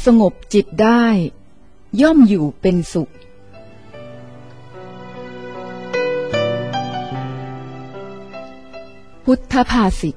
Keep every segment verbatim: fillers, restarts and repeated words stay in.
สงบจิตได้ย่อมอยู่เป็นสุขพุทธภาษิต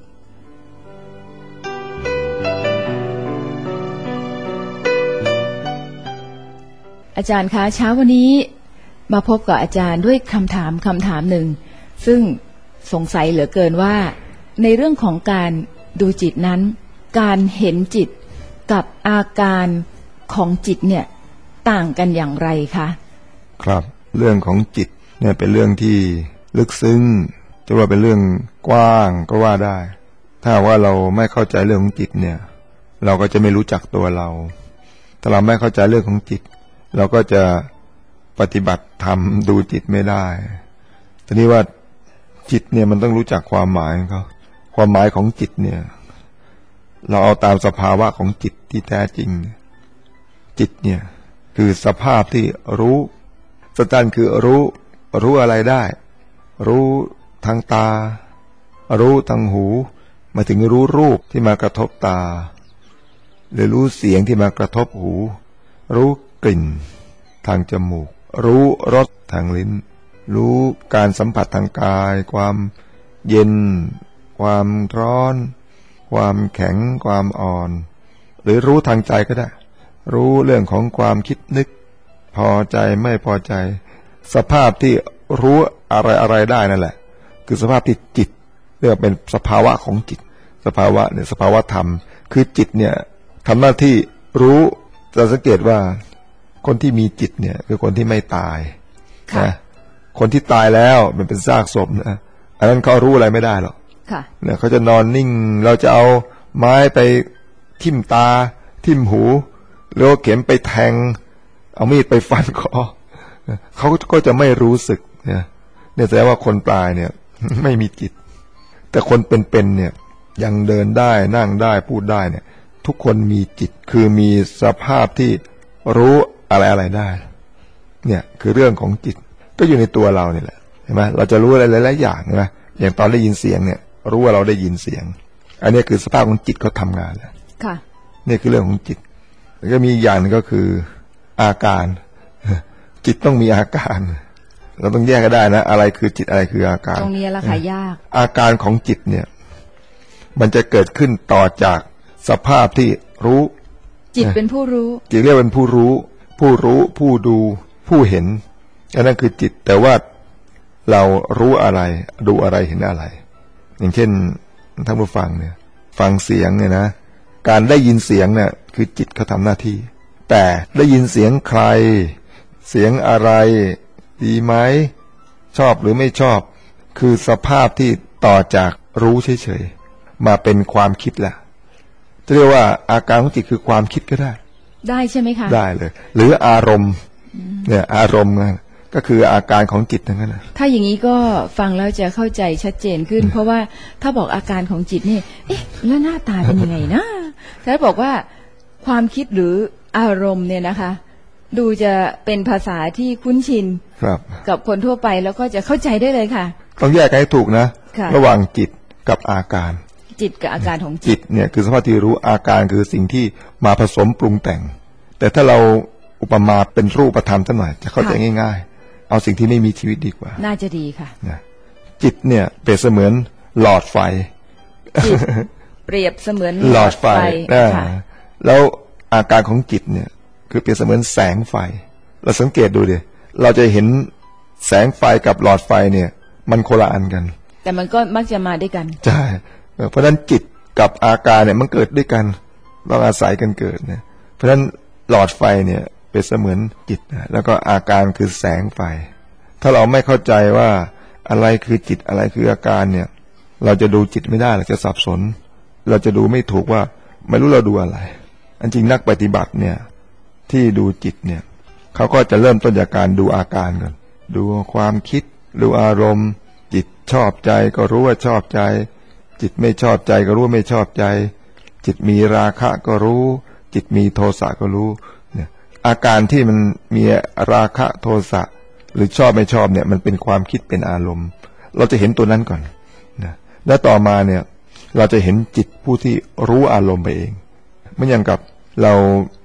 อาจารย์คะเช้าวันนี้มาพบกับอาจารย์ด้วยคำถามคำถามหนึ่งซึ่งสงสัยเหลือเกินว่าในเรื่องของการดูจิตนั้นการเห็นจิตกับอาการของจิตเนี่ยต่างกันอย่างไรคะครับเรื่องของจิตเนี่ยเป็นเรื่องที่ลึกซึ้งจะว่าเป็นเรื่องกว้างก็ว่าได้ถ้าว่าเราไม่เข้าใจเรื่องของจิตเนี่ยเราก็จะไม่รู้จักตัวเราถ้าเราไม่เข้าใจเรื่องของจิตเราก็จะปฏิบัติธรรมดูจิตไม่ได้ทีนี้ว่าจิตเนี่ยมันต้องรู้จักความหมายของเขาความหมายของจิตเนี่ยเราเอาตามสภาวะของจิตที่แท้จริงจิตเนี่ยคือสภาพที่รู้สตันคือรู้รู้อะไรได้รู้ทางตารู้ทางหูมาถึงรู้รูปที่มากระทบตาหรือรู้เสียงที่มากระทบหูรู้กลิ่นทางจมูกรู้รสทางลิ้นรู้การสัมผัสทางกายความเย็นความร้อนความแข็งความอ่อนหรือรู้ทางใจก็ได้รู้เรื่องของความคิดนึกพอใจไม่พอใจสภาพที่รู้อะไรอะไรได้นั่นแหละคือสภาพที่จิตเรียกว่าเป็นสภาวะของจิตสภาวะเนี่ยสภาวะธรรมคือจิตเนี่ยทำหน้าที่รู้จะสังเกตว่าคนที่มีจิตเนี่ยคือคนที่ไม่ตายนะคนที่ตายแล้วมันเป็นซากศพนะอันนั้นเขารู้อะไรไม่ได้หรอกเนี่ยเขาจะนอนนิ่งเราจะเอาไม้ไปทิ่มตาทิ่มหูหรือเข็มไปแทงเอามีดไปฟันคอเขาก็จะไม่รู้สึกเนี่ยเนี่ยแสดงว่าคนตายเนี่ยไม่มีจิตแต่คนเป็นๆเนี่ยยังเดินได้นั่งได้พูดได้เนี่ยทุกคนมีจิตคือมีสภาพที่รู้อะไรอะไรได้เนี่ยคือเรื่องของจิตก็อยู่ในตัวเราเนี่ยแหละเห็นไหมเราจะรู้อะไรหลายๆอย่างใช่ไหมอย่างตอนได้ยินเสียงเนี่ยรู้ว่าเราได้ยินเสียงอันนี้คือสภาพของจิตเขาทำงานแล้วค่ะนี่คือเรื่องของจิตแล้วก็มีอีกอย่างนึงก็คืออาการจิตต้องมีอาการเราต้องแยกกันได้นะอะไรคือจิตอะไรคืออาการตรงนี้ละค่ะยากอาการของจิตเนี่ยมันจะเกิดขึ้นต่อจากสภาพที่รู้จิตเป็นผู้รู้จิตเรียกเป็นผู้รู้ผู้รู้ผู้ดูผู้เห็นอันนั้นคือจิตแต่ว่าเรารู้อะไรดูอะไรเห็นอะไรอย่างเช่นท่านผู้ฟังเนี่ยฟังเสียงเนี่ยนะการได้ยินเสียงเนี่ยคือจิตเขาทำหน้าที่แต่ได้ยินเสียงใครเสียงอะไรดีไหมชอบหรือไม่ชอบคือสภาพที่ต่อจากรู้เฉยๆมาเป็นความคิดแหละจะเรียกว่าอาการของจิตคือความคิดก็ได้ได้ใช่ไหมคะได้เลยหรืออารมณ์เนี่ยอารมณ์ก็คืออาการของจิตทั้งนั้นถ้าอย่างนี้ก็ฟังแล้วจะเข้าใจชัดเจนขึ้นเพราะว่าถ้าบอกอาการของจิตนี่เอ๊ะแล้วหน้าตาเป็นยังไงนะถ้าบอกว่าความคิดหรืออารมณ์เนี่ยนะคะดูจะเป็นภาษาที่คุ้นชินกับคนทั่วไปแล้วก็จะเข้าใจได้เลยค่ะต้องแยกให้ถูกนะระหว่างจิตกับอาการจิตกับอาการของจิตเนี่ยคือสภาพที่รู้อาการคือสิ่งที่มาผสมปรุงแต่งแต่ถ้าเราอุปมาเป็นรูปธรรมสักหน่อยจะเข้าใจง่ายๆเอาสิ่งที่ไม่มีชีวิตดีกว่าน่าจะดีค่ะจิตเนี่ยเปรียบเสมือนหลอดไฟจิตเปรียบเสมือนหลอดไฟแล้วอาการของจิตเนี่ยคือเปรียบเสมือนแสงไฟเราสังเกตดูดิเราจะเห็นแสงไฟกับหลอดไฟเนี่ยมันคนละอันกันแต่มันก็มักจะมาด้วยกันใช่เพราะฉะนั้นจิตกับอาการเนี่ยมันเกิดด้วยกันต้องอาศัยกันเกิดนะเพราะฉะนั้นหลอดไฟเนี่ยเป็นเสมือนจิตนะแล้วก็อาการคือแสงไฟถ้าเราไม่เข้าใจว่าอะไรคือจิตอะไรคืออาการเนี่ยเราจะดูจิตไม่ได้เราจะสับสนเราจะดูไม่ถูกว่าไม่รู้เราดูอะไรอันจริงนักปฏิบัติเนี่ยที่ดูจิตเนี่ยเขาก็จะเริ่มต้นจากการดูอาการก่อนดูความคิดดูอารมณ์จิตชอบใจก็รู้ว่าชอบใจจิตไม่ชอบใจก็รู้ว่าไม่ชอบใจจิตมีราคะก็รู้จิตมีโทสะก็รู้เนี่ยอาการที่มันมีราคะโทสะหรือชอบไม่ชอบเนี่ยมันเป็นความคิดเป็นอารมณ์เราจะเห็นตัวนั้นก่อนนะแล้วต่อมาเนี่ยเราจะเห็นจิตผู้ที่รู้อารมณ์ไปเองเหมือนอย่างกับเรา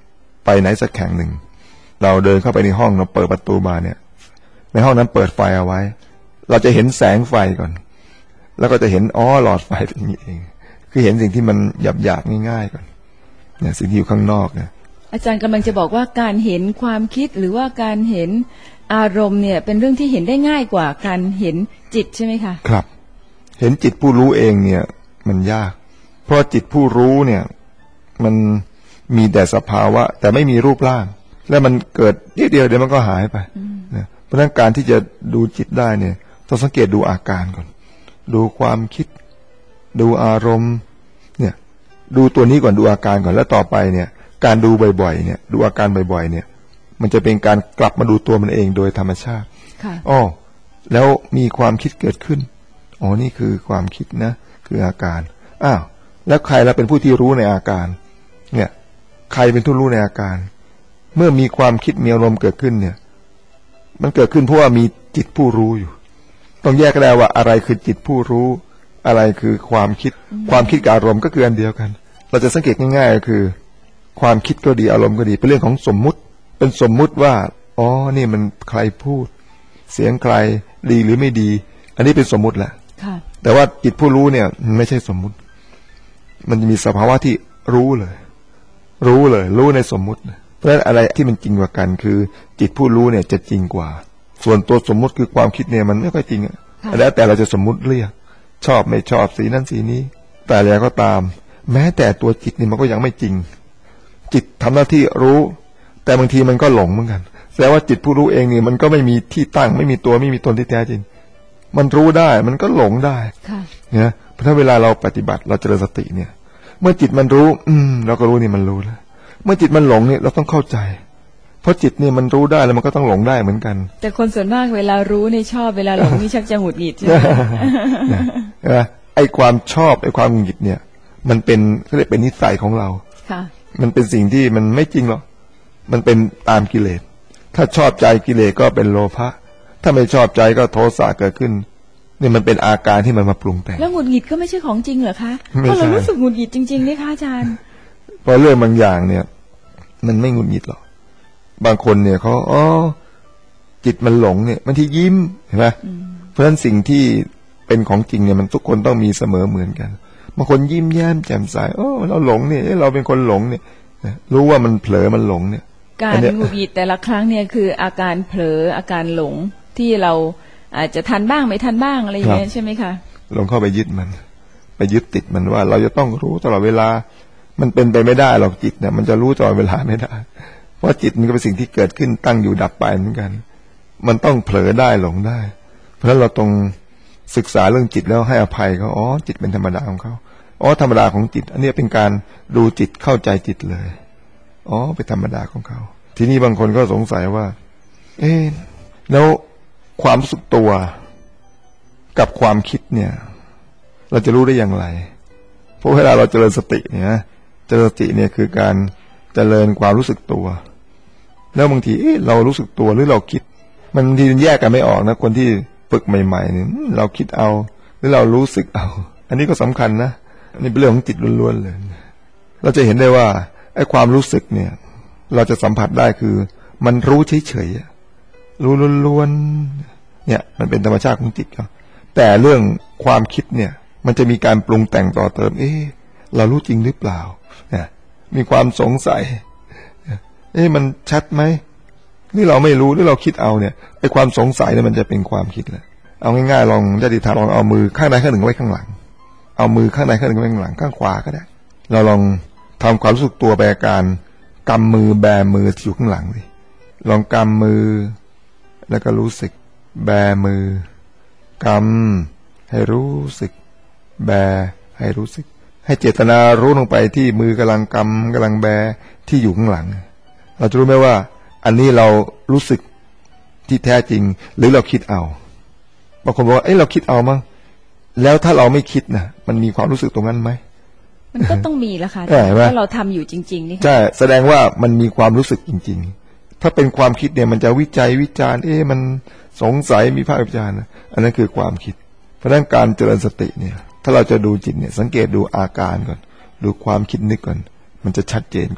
ไปไหนสักแห่งหนึ่งเราเดินเข้าไปในห้องเราเปิดประตูมาเนี่ยในห้องนั้นเปิดไฟเอาไว้เราจะเห็นแสงไฟก่อนแล้วก็จะเห็นอ๋อหลอดไฟเป็นอย่างนี้เองคือเห็นสิ่งที่มันหยาบๆง่ายๆก่อนเนี่ยสิ่งที่อยู่ข้างนอกเนี่ยอาจารย์กำลังจะบอกว่าการเห็นความคิดหรือว่าการเห็นอารมณ์เนี่ยเป็นเรื่องที่เห็นได้ง่ายกว่าการเห็นจิตใช่ไหมคะครับเห็นจิตผู้รู้เองเนี่ยมันยากเพราะจิตผู้รู้เนี่ยมันมีแต่สภาวะแต่ไม่มีรูปร่างแล้วมันเกิดนิดเดียวเดี๋ยวมันก็หายไปนะเพราะฉะนั้นการที่จะดูจิตได้เนี่ยต้องสังเกตดูอาการก่อนดูความคิดดูอารมณ์เนี่ยดูตัวนี้ก่อนดูอาการก่อนแล้วต่อไปเนี่ยการดูบ่อยๆเนี่ยดูอาการบ่อยๆเนี่ยมันจะเป็นการกลับมาดูตัวมันเองโดยธรรมชาติอ๋อแล้วมีความคิดเกิดขึ้นอ๋อนี่คือความคิดนะคืออาการอ้าวแล้วใครล่ะเป็นผู้ที่รู้ในอาการเนี่ยใครเป็นผู้รู้ในอาการเมื่อมีความคิดมีอารมณ์เกิดขึ้นเนี่ยมันเกิดขึ้นเพราะว่ามีจิตผู้รู้อยู่ต้องแยกกันได้ว่าอะไรคือจิตผู้รู้อะไรคือความคิดความคิดกับอารมณ์ก็คืออันเดียวกันเราจะสังเกตง่ายๆก็คือความคิดก็ดีอารมณ์ก็ดีเป็นเรื่องของสมมุติเป็นสมมุติว่าอ๋อนี่มันใครพูดเสียงใครดีหรือไม่ดีอันนี้เป็นสมมุติแหละแต่ว่าจิตผู้รู้เนี่ยมันไม่ใช่สมมุติมันจะมีสภาวะที่รู้เลยรู้เลยรู้ในสมมุติเพราะฉะนั้นอะไรที่มันจริงกว่ากันคือจิตผู้รู้เนี่ยจะจริงกว่าส่วนตัวสมมุติคือความคิดเนี่ยมันไม่ค่อยจริงอ่ะแล้วแต่เราจะสมมุติเรียกชอบไม่ชอบสีนั้นสีนี้แต่แล้วก็ตามแม้แต่ตัวจิตนี่มันก็ยังไม่จริงจิตทำหน้าที่รู้แต่บางทีมันก็หลงเหมือนกันแสดงว่าจิตผู้รู้เองนี่มันก็ไม่มีที่ตั้งไม่มีตัวไม่มีตนที่แท้จริงมันรู้ได้มันก็หลงได้เนี่ยเพราะถ้าเวลาเราปฏิบัติเราเจริญสติเนี่ยเมื่อจิตมันรู้อืมเราก็รู้นี่มันรู้แล้วเมื่อจิตมันหลงเนี่ยเราต้องเข้าใจเพราะจิตเนี่ยมันรู้ได้แล้วมันก็ต้องหลงได้เหมือนกันแต่คนส่วนมากเวลารู้นี่ชอบเวลาหลงนี่ชักจะหงุดหงิดใช่ไหมนะไอ้ความชอบไอ้ความหงุดหงิดเนี่ยมันเป็นเขาเรียกเป็นนิสัยของเราค่ะมันเป็นสิ่งที่มันไม่จริงหรอกมันเป็นตามกิเลสถ้าชอบใจกิเลสก็เป็นโลภะถ้าไม่ชอบใจก็โทสะเกิดขึ้นนี่มันเป็นอาการที่มันมาปรุงแต่งแล้วหงุดหงิดก็ไม่ใช่ของจริงเหรอคะเพราะเรารู้สึกหงุดหงิดจริงๆนี่คะอาจารย์เพราะเรื่องบางอย่างเนี่ยมันไม่หงุดหงิดหรอกบางคนเนี่ยเขาอ๋อจิตมันหลงเนี่ยมันที่ยิ้มเห็นไหมเพราะฉะนั้นสิ่งที่เป็นของจริงเนี่ยมันทุกคนต้องมีเสมอเหมือนกันบางคนยิ้มแย้มแจ่มใสโอ้เราหลงเนี่ยเราเป็นคนหลงเนี่ยรู้ว่ามันเผลอมันหลงเนี่ยการหงุดหงิดแต่ละครั้งเนี่ยคืออาการเผลออาการหลงที่เราอาจจะทันบ้างไม่ทันบ้างอะไรอย่างเงี้ยใช่ไหมคะหลงเข้าไปยึดมันไปยึดติดมันว่าเราจะต้องรู้ตลอดเวลามันเป็นไปไม่ได้หรอกจิตเนี่ยมันจะรู้ตลอดเวลาไม่ได้เพราะจิตมันก็เป็นสิ่งที่เกิดขึ้นตั้งอยู่ดับไปเหมือนกันมันต้องเผลอได้หลงได้เพราะฉะนั้นเราต้องศึกษาเรื่องจิตแล้วให้อภัยเขาอ๋อจิตเป็นธรรมดาของเขาอ๋อธรรมดาของจิตอันนี้เป็นการดูจิตเข้าใจจิตเลยอ๋อเป็นธรรมดาของเขาทีนี้บางคนก็สงสัยว่าเอ๊ะแล้วความรู้สึกตัวกับความคิดเนี่ยเราจะรู้ได้อย่างไรเพราะเวลาเราเจริญสติเนี่ยเจริญสติเนี่ยคือการเจริญความรู้สึกตัวแล้วบางทีเอ๊ะเรารู้สึกตัวหรือเราคิดมันบางทีมันแยกกันไม่ออกนะคนที่ฝึกใหม่ๆเนี่ยเราคิดเอาหรือเรารู้สึกเอาอันนี้ก็สำคัญนะอันนี้เป็นเรื่องของจิตล้วนๆเลยเราจะเห็นได้ว่าไอ้ความรู้สึกเนี่ยเราจะสัมผัสได้คือมันรู้เฉยๆรู้ล้วนๆเนี่ยมันเป็นธรรมชาติของจิตเขาแต่เรื่องความคิดเนี่ยมันจะมีการปรุงแต่งต่อเติมเอ๊ะเรารู้จริงหรือเปล่าเนี่ยมีความสงสัยเอ๊ะมันชัดไหมนี่เราไม่รู้หรือเราคิดเอาเนี่ยไอ้ความสงสัยเนี่ยมันจะเป็นความคิดแหละเอาง่ายๆลองญาติธรรมลองเอามือข้างใดข้างหนึ่งไว้ข้างหลังเอามือข้างใดข้างหนึ่งไว้ข้างหลังข้างขวาก็ได้เราลองทำความรู้สึกตัวไปอาการกำมือแบมืออยู่ข้างหลังดิลองกำมือแล้วก็รู้สึกแบมือกำให้รู้สึกแบให้รู้สึกให้เจตนารู้ลงไปที่มือกำลังกำกำลังแบที่อยู่ข้างหลังเราจะรู้ไหมว่าอันนี้เรารู้สึกที่แท้จริงหรือเราคิดเอาบางคนบอกว่าเอ้ยเราคิดเอามั้งแล้วถ้าเราไม่คิดนะมันมีความรู้สึกตรงนั้นไหมมันก็ต้องมีละค่ะถ้าเราทำอยู่จริงๆนี่ใช่แสดงว่ามันมีความรู้สึกจริงๆถ้าเป็นความคิดเนี่ยมันจะวิจัยวิจารณ์เอ๊ะมันสงสัยมีภาควิจารณ์อันนั้นคือความคิดเพราะฉะนั้นการเจริญสติเนี่ยถ้าเราจะดูจิตเนี่ยสังเกตดูอาการก่อนดูความคิดนึกก่อนมันจะชัดเจนกว่า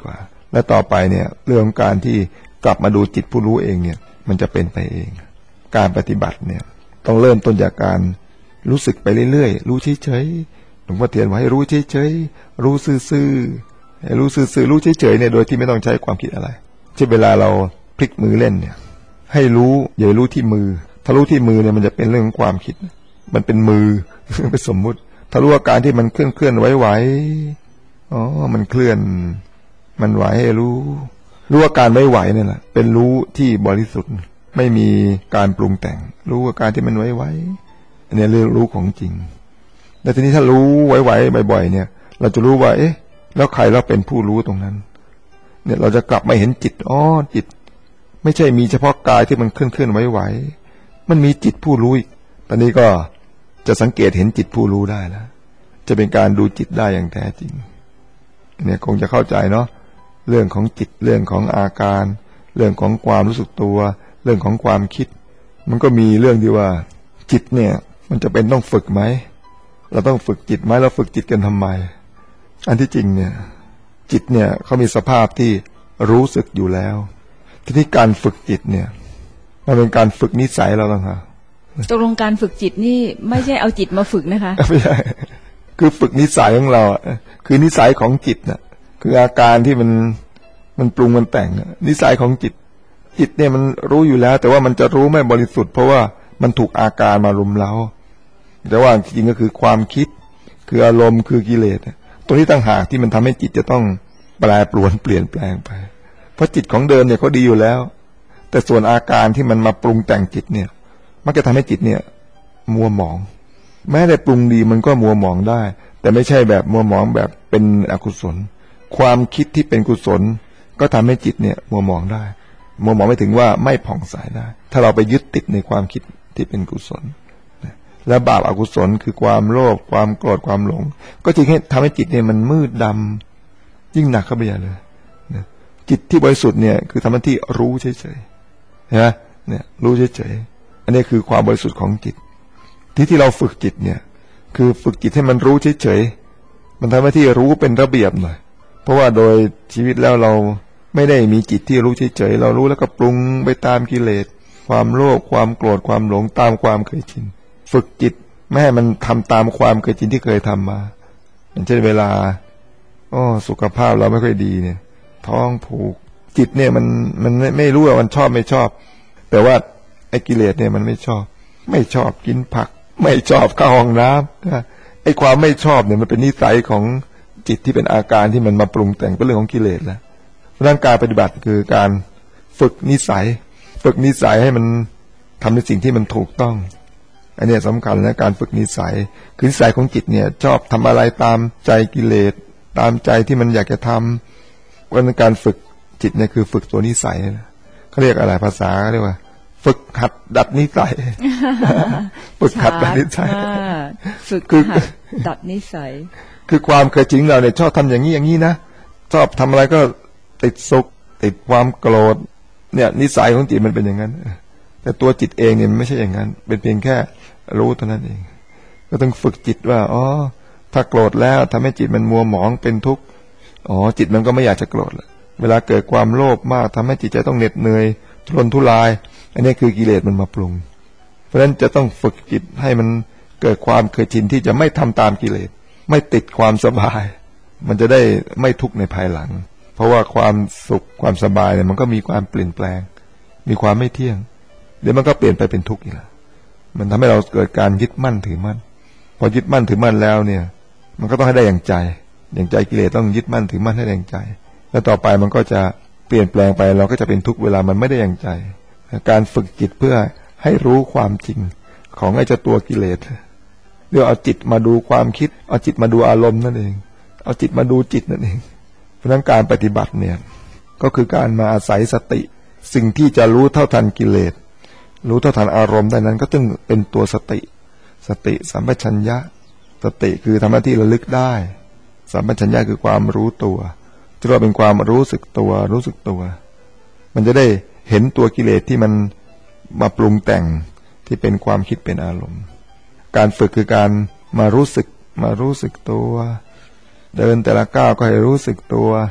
และต่อไปเนี่ยเรื่องของการที่กลับมาดูจิตผู้รู้เองเนี่ยมันจะเป็นไปเองการปฏิบัติเนี่ยต้องเริ่มต้นจากการรู้สึกไปเรื่อยๆรู้เฉยๆหลวงพ่อเทียนว่าให้รู้เฉยๆรู้ซื่อๆให้รู้ซื่อๆรู้เฉยๆเนี่ยโดยที่ไม่ต้องใช้ความคิดอะไรเช่นเวลาเราพลิกมือเล่นเนี่ยให้รู้อย่ารู้ที่มือถ้ารู้ที่มือเนี่ยมันจะเป็นเรื่องของความคิดมันเป็นมือเป็นสมมุติถ้ารู้อาการที่มันเคลื่อนเคลื่อนไหวๆอ๋อมันเคลื่อนมันไหวให้รู้รู้อาการไหวๆนี่แหละเป็นรู้ที่บริสุทธิ์ไม่มีการปรุงแต่งรู้อาการที่มันไหวๆอันนี้เรื่องรู้ของจริงแต่ทีนี้ถ้ารู้ไหวๆบ่อยๆเนี่ยเราจะรู้ว่าเอ๊ะแล้วใครเราเป็นผู้รู้ตรงนั้นเนี่ยเราจะกลับมาเห็นจิตอ๋อจิตไม่ใช่มีเฉพาะกายที่มันเคลื่อนเคลื่อนไหวๆมันมีจิตผู้รู้อีกตอนนี้ก็จะสังเกตเห็นจิตผู้รู้ได้แล้วจะเป็นการดูจิตได้อย่างแท้จริงเนี่ยคงจะเข้าใจเนาะเรื่องของจิตเรื่องของอาการเรื่องของความรู้สึกตัวเรื่องของความคิดมันก็มีเรื่องที่ว่าจิตเนี่ยมันจะเป็นต้องฝึกไหมเราต้องฝึกจิตไหมเราฝึกจิตกันทำไมอันที่จริงเนี่ยจิตเนี่ยเขามีสภาพที่รู้สึกอยู่แล้วทีนี้การฝึกจิตเนี่ยมันเป็นการฝึกนิสัยเราต้องหาตกลงการฝึกจิตนี่ไม่ใช่เอาจิตมาฝึกนะคะไม่ใช่คือฝึกนิสัยของเราคือนิสัยของจิตน่ะคืออาการที่มันมันปรุงมันแต่งนิสัยของจิตจิตเนี่ยมันรู้อยู่แล้วแต่ว่ามันจะรู้ไม่บริสุทธิ์เพราะว่ามันถูกอาการมารุมเร้าแต่ว่าจริงก็คือความคิดคืออารมณ์คือกิเลสตัวนี้ต่างหากที่มันทำให้จิตจะต้องแปรปรวนเปลี่ยนแปลงไปเพราะจิตของเดิมเนี่ยเขาดีอยู่แล้วแต่ส่วนอาการที่มันมาปรุงแต่งจิตเนี่ยมันจะทำให้จิตเนี่ยมัวหมองแม้แต่ปรุงดีมันก็มัวหมองได้แต่ไม่ใช่แบบมัวหมองแบบเป็นอกุศลความคิดที่เป็นกุศลก็ทำให้จิตเนี่ยมัวหมองได้มัวหมองไม่ถึงว่าไม่ผ่องใสได้ถ้าเราไปยึดติดในความคิดที่เป็นกุศลและบาปอกุศลคือความโลภความโกรธความหลงก็จึงให้ทำให้จิตเนี่ยมันมืดดำยิ่งหนักเข้าไปใหญ่เลยจิตที่บริสุทธิ์เนี่ยคือทำหน้าที่รู้เฉยๆนะเนี่ยรู้เฉยๆอันนี้คือความบริสุทธิ์ของจิตที่ที่เราฝึกจิตเนี่ยคือฝึกจิตให้มันรู้เฉยๆมันทำหน้าที่รู้เป็นระเบียบหน่อยเพราะว่าโดยชีวิตแล้วเราไม่ได้มีจิตที่รู้เฉยๆเรารู้แล้วก็ปรุงไปตามกิเลสความโลภความโกรธความหลงตามความเคยชินฝึกจิตไม่ให้มันทำตามความเคยชินที่เคยทำมาอย่างเช่นเวลาอ๋อสุขภาพเราไม่ค่อยดีเนี่ยท้องผูกจิตเนี่ยมันมันไม่ไม่รู้ว่ามันชอบไม่ชอบแต่ว่าไอ้กิเลสเนี่ยมันไม่ชอบไม่ชอบกินผักไม่ชอบเข้าห้องน้ำไอ้ความไม่ชอบเนี่ยมันเป็นนิสัยของจิตที่เป็นอาการที่มันมาปรุงแต่งเป็นเรื่องของกิเลสแล้วเพราะฉะนั้นการปฏิบัติคือการฝึกนิสัยฝึกนิสัยให้มันทำในสิ่งที่มันถูกต้องอันนี้สำคัญนะการฝึกนิสัยคือนิสัยของจิตเนี่ยชอบทำอะไรตามใจกิเลสตามใจที่มันอยากจะทำเพราะฉะนั้นการฝึกจิตเนี่ยคือฝึกตัวนิสัยเขาเรียกอะไรภาษาเขาเรียกว่าฝึกหัดดัดนิสัย ฝึกหัดดัดนิสัยฝึกหัดดัดนิสัยคือความเคยชินเราเนี่ยชอบทำอย่างนี้อย่างนี้นะชอบทำอะไรก็ติดสุขติดความโกรธเนี่ยนิสัยของจิตมันเป็นอย่างนั้นแต่ตัวจิตเองเนี่ยมันไม่ใช่อย่างนั้นเป็นเพียงแค่รู้เท่านั้นเองก็ต้องฝึกจิตว่าอ๋อถ้าโกรธแล้วทำให้จิตมันมัวหมองเป็นทุกข์อ๋อจิตมันก็ไม่อยากจะโกรธละเวลาเกิดความโลภมากทำให้จิตใจต้องเหน็ดเหนื่อยทุรนทุรายอันนี้คือกิเลสมันมาปรุงเพราะฉะนั้นจะต้องฝึกจิตให้มันเกิดความเคยชินที่จะไม่ทำตามกิเลสไม่ติดความสบายมันจะได้ไม่ทุกข์ในภายหลังเพราะว่าความสุขความสบายเนี่ยมันก็มีความเปลี่ยนแปลงมีความไม่เที่ยงเดี๋ยวมันก็เปลี่ยนไปเป็นทุกข์อีกแล้วมันทำให้เราเกิดการยึดมั่นถือมั่นพอยึดมั่นถือมั่นแล้วเนี่ยมันก็ต้องให้ได้อย่างใจอย่างใจกิเลสต้องยึดมั่นถือมั่นให้ได้อย่างใจแล้วต่อไปมันก็จะเปลี่ยนแปลงไปเราก็จะเป็นทุกข์เวลามันไม่ได้อย่างใจการฝึกจิตเพื่อให้รู้ความจริงของไอ้เจ้าตัวกิเลสเดี๋ยวเอาจิตมาดูความคิดเอาจิตมาดูอารมณ์นั่นเองเอาจิตมาดูจิตนั่นเองเพราะฉะนั้นการปฏิบัติเนี่ยก็คือการมาอาศัยสติสิ่งที่จะรู้เท่าทันกิเลสรู้เท่าทันอารมณ์ได้นั้นก็ต้องเป็นตัวสติสติสัมปชัญญะสติคือทำหน้าที่ระลึกได้สัมปชัญญะคือความรู้ตัวจะเรียกว่าเป็นความรู้สึกตัวรู้สึกตัวมันจะได้เห็นตัวกิเลสที่มันมาปรุงแต่งที่เป็นความคิดเป็นอารมณ์การฝึกคือการมารู้สึกมารู้สึกตัวเดินแต่ละก้าวก็ให้รู้สึกตัวเค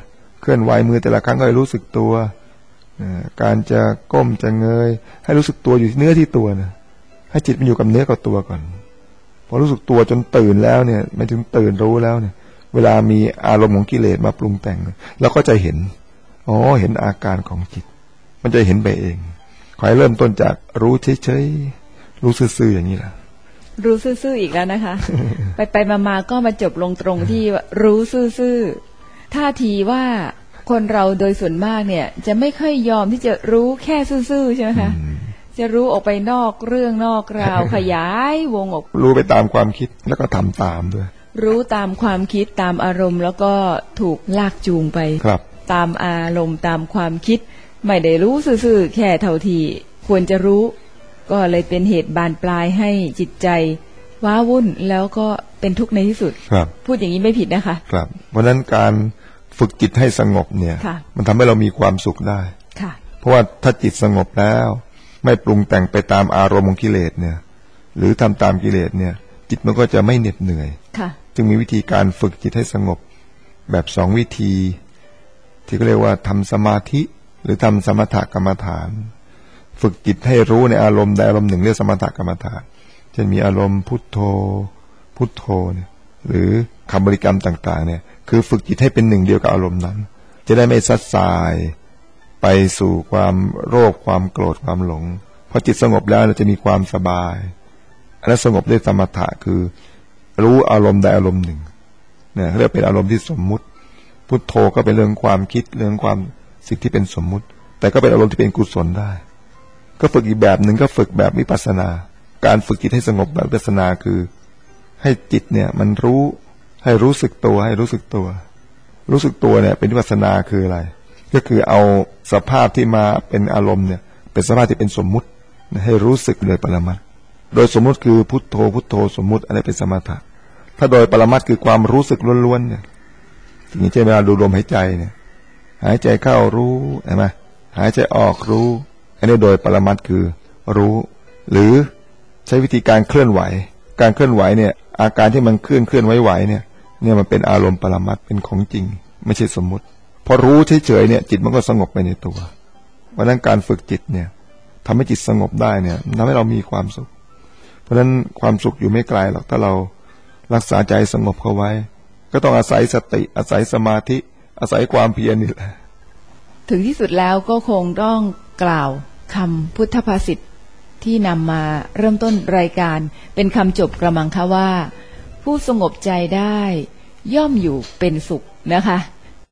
ลื่อนไหวมือแต่ละครั้งก็ให้รู้สึกตัวการจะก้มจะเงยให้รู้สึกตัวอยู่ที่เนื้อที่ตัวนะให้จิตมันอยู่กับเนื้อกับตัวก่อนพอรู้สึกตัวจนตื่นแล้วเนี่ยไม่ถึงตื่นรู้แล้วเนี่ยเวลามีอารมณ์ของกิเลสมาปรุงแต่งเราก็จะเห็นอ๋อเห็นอาการของจิตมันจะเห็นไปเองขอให้เริ่มต้นจากรู้เฉยๆรู้ซื่อๆอย่างนี้แหละรู้ซื่อๆอีกแล้วนะคะ ไปไปมาๆก็มาจบลงตรงที่รู้ซื่อๆท่าทีว่าคนเราโดยส่วนมากเนี่ยจะไม่ค่อยยอมที่จะรู้แค่ซื่อๆใช่ไหมคะจะรู้ออกไปนอกเรื่องนอกราว ขยายวงออกรู้ไปตามความคิดแล้วก็ทำตามด้วยรู้ตามความคิดตามอารมณ์แล้วก็ถูกลากจูงไปตามอารมณ์ตามความคิดไม่ได้รู้ซื่อๆแค่เท่าที่ควรจะรู้ก็เลยเป็นเหตุบานปลายให้จิตใจว้าวุ่นแล้วก็เป็นทุกข์ในที่สุดพูดอย่างนี้ไม่ผิดนะคะครับเพราะนั้นการฝึกจิตให้สงบเนี่ยมันทำให้เรามีความสุขได้เพราะว่าถ้าจิตสงบแล้วไม่ปรุงแต่งไปตามอารมณ์ของกิเลสเนี่ยหรือทำตามกิเลสเนี่ยจิตมันก็จะไม่เหน็ดเหนื่อยจึงมีวิธีการฝึกจิตให้สงบแบบสองวิธีที่เขาเรียกว่าทำสมาธิหรือทำสมถกรรมฐานฝึกจิตให้รู้ในอารมณ์ใดอารมณ์หนึ่งเรียกสมถกรรมฐานเช่นมีอารมณ์พุทโธพุทโธเนี่ยหรือคำบริกรรมต่างๆเนี่ยคือฝึกจิตให้เป็นหนึ่งเดียวกับอารมณ์นั้นจะได้ไม่ซัดสายไปสู่ความโลภความโกรธความหลงพอจิตสงบแล้วเราจะมีความสบายและสงบด้วยสมถะคือรู้อารมณ์ใดอารมณ์หนึ่งเนี่ยเรียกเป็นอารมณ์ที่สมมุติพุทโธก็เป็นเรื่องความคิดเรื่องความสิ่งที่เป็นสมมุติแต่ก็เป็นอารมณ์ที่เป็นกุศลได้ก็ฝึกอีกแบบหนึ่งก็ฝึกแบบวิปัสสนาการฝึกจิตให้สงบแบบวิปัสสนาคือให้จิตเนี่ยมันรู้ให้รู้สึกตัวให้รู้สึกตัวรู้สึกตัวเนี่ยเป็นวิปัสสนาคืออะไรก็คือเอาสภาพที่มาเป็นอารมณ์เนี่ยเป็นสภาพที่เป็นสมมุติให้รู้สึกโดยปรมัตถ์โดยสมมุติคือพุทโธพุทโธสมมุติอะไรเป็นสมถะถ้าโดยปรมัตถ์คือความรู้สึกล้วนๆเนี่ยอย่างนี้ใช่ไหมเวลาดูลมหายใจเนี่ยหายใจเข้ารู้ใช่ไหมหายใจออกรู้อันนี้โดยปรมัตถ์คือรู้หรือใช้วิธีการเคลื่อนไหวการเคลื่อนไหวเนี่ยอาการที่มันเคลื่อนเคลื่อนไหวๆเนี่ยเนี่ยมันเป็นอารมณ์ปรมัตถ์เป็นของจริงไม่ใช่สมมุติพอรู้เฉยๆเนี่ยจิตมันก็สงบไปในตัวเพราะนั้นการฝึกจิตเนี่ยทำให้จิตสงบได้เนี่ยทำให้เรามีความสุขเพราะนั้นความสุขอยู่ไม่ไกลหรอกถ้าเรารักษาใจสงบเข้าไว้ก็ต้องอาศัยสติอาศัยสมาธิอาศัยความเพียรนี่แหละถึงที่สุดแล้วก็คงต้องกล่าวคำพุทธภาษิตที่นำมาเริ่มต้นรายการเป็นคำจบกระมังคะว่าผู้สงบใจได้ย่อมอยู่เป็นสุขนะคะ